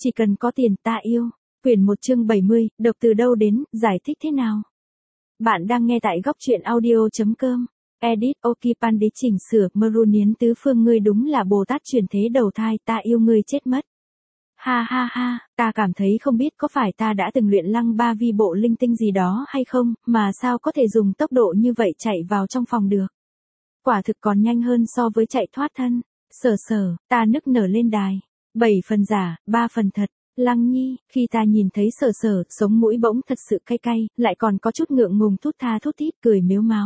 Chỉ cần có tiền ta yêu. Quyển 1 chương 70, độc từ đâu đến, giải thích thế nào? Bạn đang nghe tại góc truyện audio.com. Edit Okipande chỉnh sửa, Maroon Yến Tứ Phương ngươi đúng là Bồ Tát chuyển thế đầu thai, ta yêu ngươi chết mất. Ha ha ha, ta cảm thấy không biết có phải ta đã từng luyện lăng ba vi bộ linh tinh gì đó hay không, mà sao có thể dùng tốc độ như vậy chạy vào trong phòng được. Quả thực còn nhanh hơn so với chạy thoát thân. Ta nức nở lên đài. 7 phần giả, 3 phần thật. Lăng Nhi, khi ta nhìn thấy Sở, sống mũi bỗng thật sự cay cay, lại còn có chút ngượng ngùng thút tha thút thít cười mếu máo.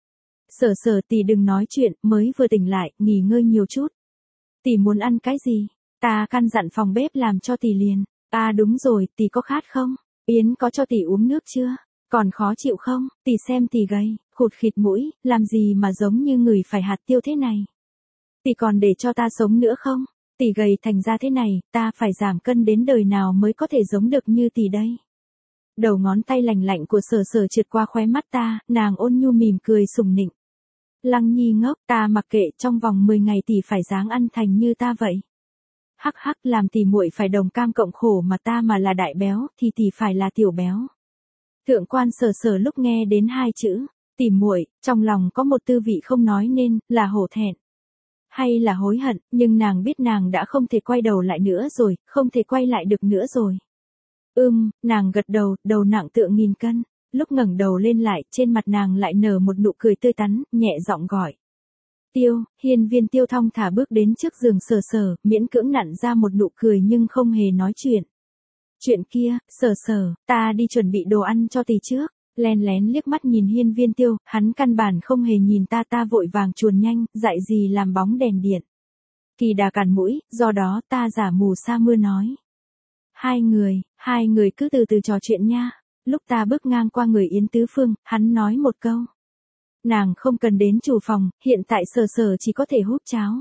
Sở tỷ đừng nói chuyện, mới vừa tỉnh lại, nghỉ ngơi nhiều chút. Tỷ muốn ăn cái gì? Ta căn dặn phòng bếp làm cho tỷ liền. À đúng rồi, tỷ có khát không? Yến có cho tỷ uống nước chưa? Còn khó chịu không? Tỷ xem tỷ gầy, khụt khịt mũi, làm gì mà giống như người phải hạt tiêu thế này? Tỷ còn để cho ta sống nữa không? Tỷ gầy thành ra thế này, ta phải giảm cân đến đời nào mới có thể giống được như tỷ đây? Đầu ngón tay lành lạnh của Sở trượt qua khóe mắt ta, nàng ôn nhu mỉm cười sủng nịnh. Lăng Nhi ngốc, ta mặc kệ, trong vòng 10 ngày tỷ phải dáng ăn thành như ta vậy. Hắc hắc, làm tỷ muội phải đồng cam cộng khổ mà ta mà là đại béo, thì tỷ phải là tiểu béo. Thượng quan Sở lúc nghe đến 2 chữ, tỷ muội, trong lòng có một tư vị không nói nên, là hổ thẹn. Hay là hối hận, nhưng nàng biết nàng đã không thể quay đầu lại nữa rồi, không thể quay lại được nữa rồi. Nàng gật đầu, đầu nặng tựa 1000 cân. Lúc ngẩng đầu lên lại, trên mặt nàng lại nở một nụ cười tươi tắn, nhẹ giọng gọi. Tiêu, Hiên Viên Tiêu thong thả bước đến trước giường Sở, miễn cưỡng nặn ra một nụ cười nhưng không hề nói chuyện. Chuyện kia, Sở, ta đi chuẩn bị đồ ăn cho tỷ trước. Len lén liếc mắt nhìn Hiên Viên Tiêu, hắn căn bản không hề nhìn ta vội vàng chuồn nhanh, dạy gì làm bóng đèn điện. Kỳ đà cản mũi, do đó ta giả mù sa mưa nói. Hai người cứ từ từ trò chuyện nha. Lúc ta bước ngang qua người Yến Tứ Phương, hắn nói một câu. Nàng không cần đến chủ phòng, hiện tại Sở chỉ có thể hút cháo.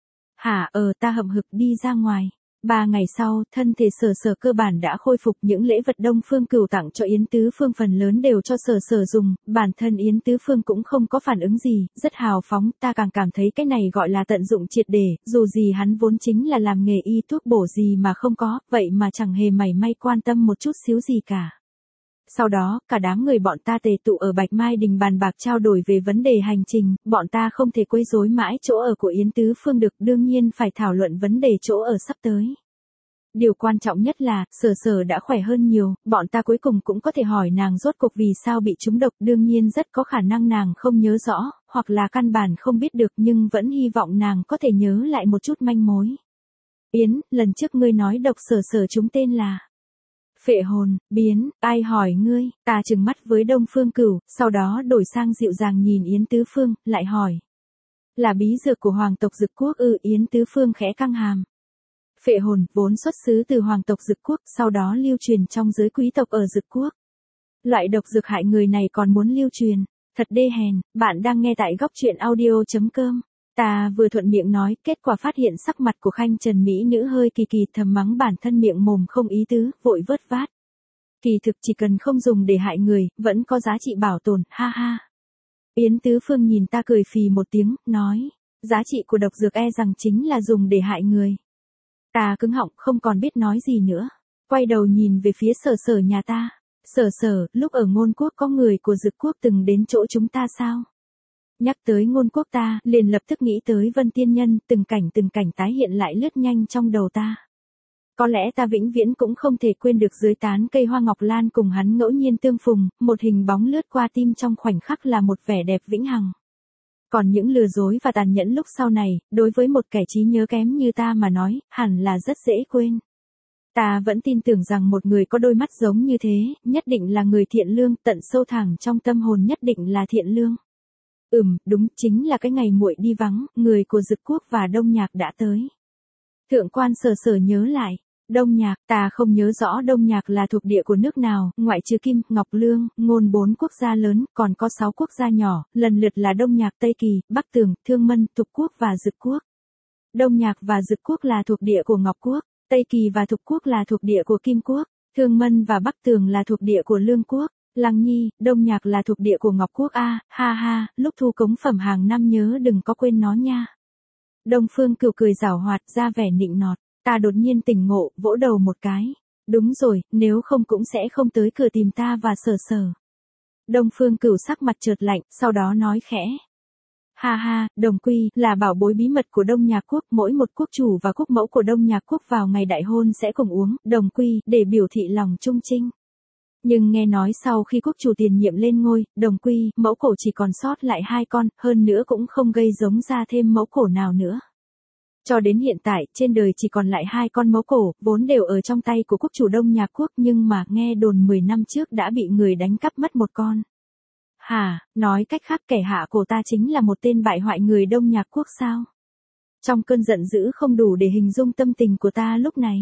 Hả, ta hậm hực đi ra ngoài. 3 ngày sau, thân thể Sở cơ bản đã khôi phục, những lễ vật Đông Phương Cửu tặng cho Yến Tứ Phương phần lớn đều cho Sở dùng, bản thân Yến Tứ Phương cũng không có phản ứng gì, rất hào phóng, ta càng cảm thấy cái này gọi là tận dụng triệt để, dù gì hắn vốn chính là làm nghề y thuốc bổ gì mà không có, vậy mà chẳng hề mảy may quan tâm một chút xíu gì cả. Sau đó, cả đám người bọn ta tề tụ ở Bạch Mai Đình bàn bạc trao đổi về vấn đề hành trình, bọn ta không thể quấy rối mãi chỗ ở của Yến Tứ Phương được, đương nhiên phải thảo luận vấn đề chỗ ở sắp tới. Điều quan trọng nhất là, Sở đã khỏe hơn nhiều, bọn ta cuối cùng cũng có thể hỏi nàng rốt cuộc vì sao bị trúng độc, đương nhiên rất có khả năng nàng không nhớ rõ, hoặc là căn bản không biết được, nhưng vẫn hy vọng nàng có thể nhớ lại một chút manh mối. Yến, lần trước ngươi nói độc Sở chúng tên là phệ hồn, biến, ai hỏi ngươi? Ta trừng mắt với Đông Phương Cửu, sau đó đổi sang dịu dàng nhìn Yến Tứ Phương, lại hỏi. Là bí dược của hoàng tộc Dực Quốc ư? Yến Tứ Phương khẽ căng hàm. Phệ hồn, vốn xuất xứ từ hoàng tộc Dực Quốc, sau đó lưu truyền trong giới quý tộc ở Dực Quốc. Loại độc dược hại người này còn muốn lưu truyền. Thật đê hèn, bạn đang nghe tại góc truyện audio.com. Ta vừa thuận miệng nói, kết quả phát hiện sắc mặt của Khanh Trần Mỹ nữ hơi kỳ thầm mắng bản thân miệng mồm không ý tứ, vội vớt vát. Kỳ thực chỉ cần không dùng để hại người, vẫn có giá trị bảo tồn, ha ha. Yến Tứ Phương nhìn ta cười phì một tiếng, nói, giá trị của độc dược rằng chính là dùng để hại người. Ta cứng họng, không còn biết nói gì nữa. Quay đầu nhìn về phía Sở nhà ta. Sở, lúc ở Ngôn Quốc có người của Dực Quốc từng đến chỗ chúng ta sao? Nhắc tới Ngôn Quốc ta, liền lập tức nghĩ tới Vân Tiên Nhân, từng cảnh tái hiện lại lướt nhanh trong đầu ta. Có lẽ ta vĩnh viễn cũng không thể quên được dưới tán cây hoa ngọc lan cùng hắn ngẫu nhiên tương phùng, một hình bóng lướt qua tim trong khoảnh khắc là một vẻ đẹp vĩnh hằng. Còn những lừa dối và tàn nhẫn lúc sau này, đối với một kẻ trí nhớ kém như ta mà nói, hẳn là rất dễ quên. Ta vẫn tin tưởng rằng một người có đôi mắt giống như thế, nhất định là người thiện lương, tận sâu thẳm trong tâm hồn nhất định là thiện lương. Đúng, chính là cái ngày muội đi vắng, người của Dực Quốc và Đông Nhạc đã tới. Thượng quan Sở nhớ lại, Đông Nhạc, ta không nhớ rõ Đông Nhạc là thuộc địa của nước nào, ngoại trừ Kim, Ngọc Lương, Ngôn 4 quốc gia lớn, còn có 6 quốc gia nhỏ, lần lượt là Đông Nhạc Tây Kỳ, Bắc Tường, Thương Mân, Thục Quốc và Dực Quốc. Đông Nhạc và Dực Quốc là thuộc địa của Ngọc Quốc, Tây Kỳ và Thục Quốc là thuộc địa của Kim Quốc, Thương Mân và Bắc Tường là thuộc địa của Lương Quốc. Lăng Nhi, Đông Nhạc là thuộc địa của Ngọc Quốc a, ha ha, lúc thu cống phẩm hàng năm nhớ đừng có quên nó nha. Đông Phương Cửu cười giảo hoạt ra vẻ nịnh nọt. Ta đột nhiên tỉnh ngộ, vỗ đầu một cái. Đúng rồi, nếu không cũng sẽ không tới cửa tìm ta và Sở Sở. Đông Phương Cửu sắc mặt chợt lạnh, sau đó nói khẽ. Ha ha, Đồng Quy, là bảo bối bí mật của Đông Nhạc Quốc, mỗi một quốc chủ và quốc mẫu của Đông Nhạc Quốc vào ngày đại hôn sẽ cùng uống, Đồng Quy, để biểu thị lòng trung trinh. Nhưng nghe nói sau khi quốc chủ tiền nhiệm lên ngôi, Đồng Quy, mẫu cổ chỉ còn sót lại 2 con, hơn nữa cũng không gây giống ra thêm mẫu cổ nào nữa. Cho đến hiện tại, trên đời chỉ còn lại 2 con mẫu cổ, vốn đều ở trong tay của quốc chủ Đông Nhạc Quốc, nhưng mà nghe đồn 10 năm trước đã bị người đánh cắp mất một con. Hả, nói cách khác kẻ hạ cổ ta chính là một tên bại hoại người Đông Nhạc Quốc sao? Trong cơn giận dữ không đủ để hình dung tâm tình của ta lúc này.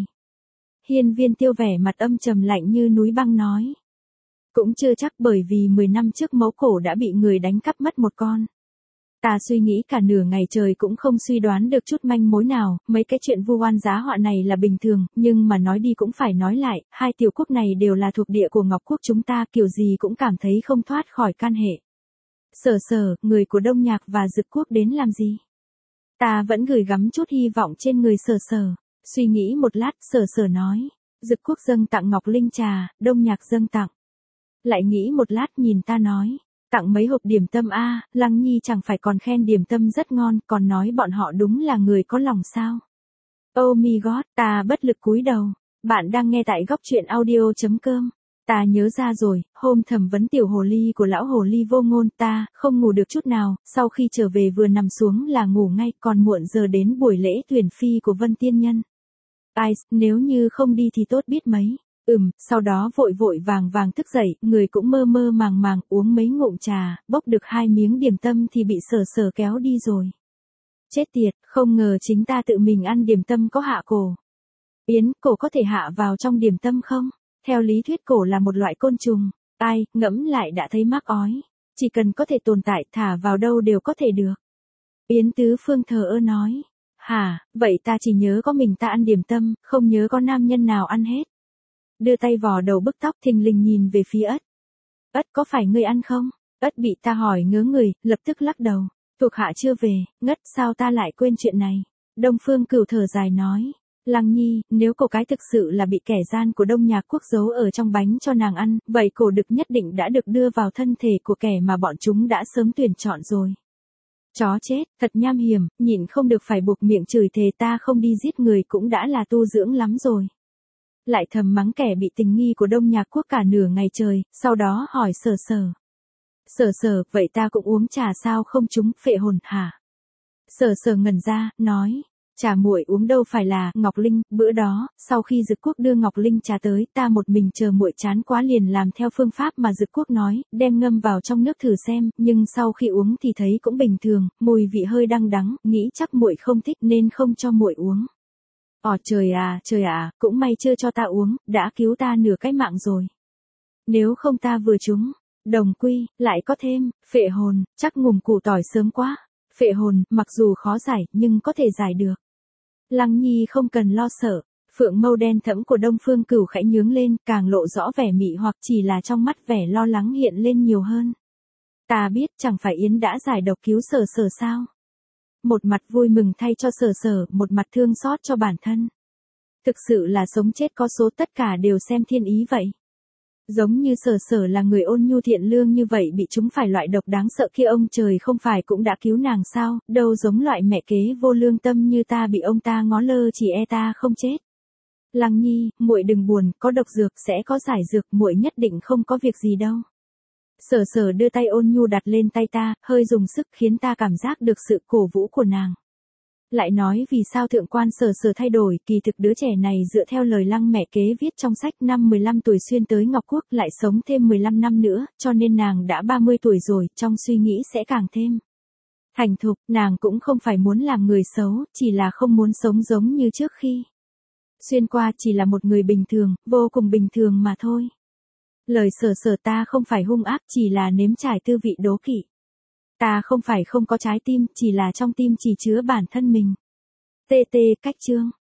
Hiên Viên Tiêu vẻ mặt âm trầm lạnh như núi băng nói. Cũng chưa chắc, bởi vì 10 năm trước mẫu cổ đã bị người đánh cắp mất một con. Ta suy nghĩ cả nửa ngày trời cũng không suy đoán được chút manh mối nào, mấy cái chuyện vu oan giá họa này là bình thường, nhưng mà nói đi cũng phải nói lại, 2 tiểu quốc này đều là thuộc địa của Ngọc Quốc chúng ta, kiểu gì cũng cảm thấy không thoát khỏi can hệ. Sở Sở, người của Đông Nhạc và Dực Quốc đến làm gì? Ta vẫn gửi gắm chút hy vọng trên người Sở Sở. Suy nghĩ một lát, Sở Sở nói. Dực Quốc dâng tặng Ngọc Linh trà, Đông Nhạc dâng tặng. Lại nghĩ một lát nhìn ta nói. Tặng mấy hộp điểm tâm a, Lăng Nhi chẳng phải còn khen điểm tâm rất ngon, còn nói bọn họ đúng là người có lòng sao. Oh my god, ta bất lực cúi đầu. Bạn đang nghe tại góc truyện audio.com. Ta nhớ ra rồi, hôm thẩm vấn tiểu hồ ly của lão hồ ly vô ngôn, ta không ngủ được chút nào, sau khi trở về vừa nằm xuống là ngủ ngay, còn muộn giờ đến buổi lễ tuyển phi của Vân Tiên Nhân. Ai, nếu như không đi thì tốt biết mấy. Sau đó vội vội vàng vàng thức dậy, người cũng mơ mơ màng màng, uống mấy ngụm trà, bốc được 2 miếng điểm tâm thì bị Sở Sở kéo đi rồi. Chết tiệt, không ngờ chính ta tự mình ăn điểm tâm có hạ cổ. Yến, cổ có thể hạ vào trong điểm tâm không? Theo lý thuyết cổ là một loại côn trùng. Ai, ngẫm lại đã thấy mắc ói. Chỉ cần có thể tồn tại, thả vào đâu đều có thể được. Yến Tứ Phương thờ ơ nói. Hả, vậy ta chỉ nhớ có mình ta ăn điểm tâm, không nhớ có nam nhân nào ăn hết. Đưa tay vò đầu bức tóc thình lình nhìn về phía Ất. Ất, có phải ngươi ăn không? Ất bị ta hỏi ngớ người, lập tức lắc đầu. Thuộc hạ chưa về, ngất, sao ta lại quên chuyện này? Đông Phương Cửu thở dài nói. Lăng Nhi, nếu cổ cái thực sự là bị kẻ gian của Đông Nhạc Quốc giấu ở trong bánh cho nàng ăn, vậy cổ đực nhất định đã được đưa vào thân thể của kẻ mà bọn chúng đã sớm tuyển chọn rồi. Chó chết, thật nham hiểm, nhịn không được phải buộc miệng chửi thề ta không đi giết người cũng đã là tu dưỡng lắm rồi. Lại thầm mắng kẻ bị tình nghi của Đông Nhạc Quốc cả nửa ngày trời, sau đó hỏi Sở Sở. Sở Sở, vậy ta cũng uống trà sao không chúng, phệ hồn hả? Sở Sở ngẩn ra, nói. Trà muội uống đâu phải là Ngọc Linh, bữa đó, sau khi Dực Quốc đưa Ngọc Linh trà tới, ta một mình chờ muội chán quá liền làm theo phương pháp mà Dực Quốc nói, đem ngâm vào trong nước thử xem, nhưng sau khi uống thì thấy cũng bình thường, mùi vị hơi đắng đắng, nghĩ chắc muội không thích nên không cho muội uống. Trời à, cũng may chưa cho ta uống, đã cứu ta nửa cái mạng rồi. Nếu không ta vừa trúng, Đồng Quy, lại có thêm, phệ hồn, chắc ngủm củ tỏi sớm quá. Phệ hồn, mặc dù khó giải, nhưng có thể giải được. Lăng Nhi không cần lo sợ, phượng mâu đen thẫm của Đông Phương Cửu khẽ nhướng lên, càng lộ rõ vẻ mị hoặc chỉ là trong mắt vẻ lo lắng hiện lên nhiều hơn. Ta biết chẳng phải Yến đã giải độc cứu Sở Sở sao? Một mặt vui mừng thay cho Sở Sở, một mặt thương xót cho bản thân. Thực sự là sống chết có số, tất cả đều xem thiên ý vậy. Giống như Sở Sở là người ôn nhu thiện lương như vậy bị chúng phải loại độc đáng sợ kia, ông trời không phải cũng đã cứu nàng sao, đâu giống loại mẹ kế vô lương tâm như ta bị ông ta ngó lơ chỉ e ta không chết. Lăng Nhi, muội đừng buồn, có độc dược sẽ có giải dược, muội nhất định không có việc gì đâu. Sở Sở đưa tay ôn nhu đặt lên tay ta, hơi dùng sức khiến ta cảm giác được sự cổ vũ của nàng. Lại nói vì sao thượng quan Sở Sở thay đổi, kỳ thực đứa trẻ này dựa theo lời Lăng mẹ kế viết trong sách, năm 15 tuổi xuyên tới Ngọc Quốc lại sống thêm 15 năm nữa, cho nên nàng đã 30 tuổi rồi, trong suy nghĩ sẽ càng thêm thành thục, nàng cũng không phải muốn làm người xấu, chỉ là không muốn sống giống như trước khi xuyên qua, chỉ là một người bình thường, vô cùng bình thường mà thôi. Lời Sở Sở ta không phải hung ác, chỉ là nếm trải tư vị đố kỵ. Ta không phải không có trái tim, chỉ là trong tim chỉ chứa bản thân mình. TT cách chương.